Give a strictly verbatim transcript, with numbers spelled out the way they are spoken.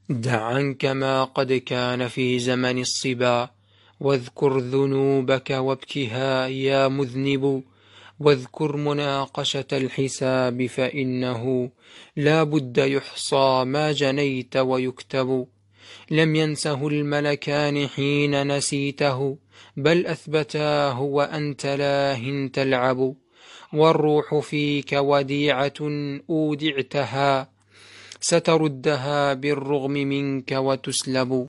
دع عنك ما قد كان في زمن الصبا، واذكر ذنوبك وابكها يا مذنب، واذكر مناقشة الحساب فإنه لا بد يحصى ما جنيت ويكتب. لم ينسه الملكان حين نسيته، بل أثبتاه وأنت لاه تلعب. والروح فيك وديعة أودعتها، ستردها بالرغم منك وتسلب.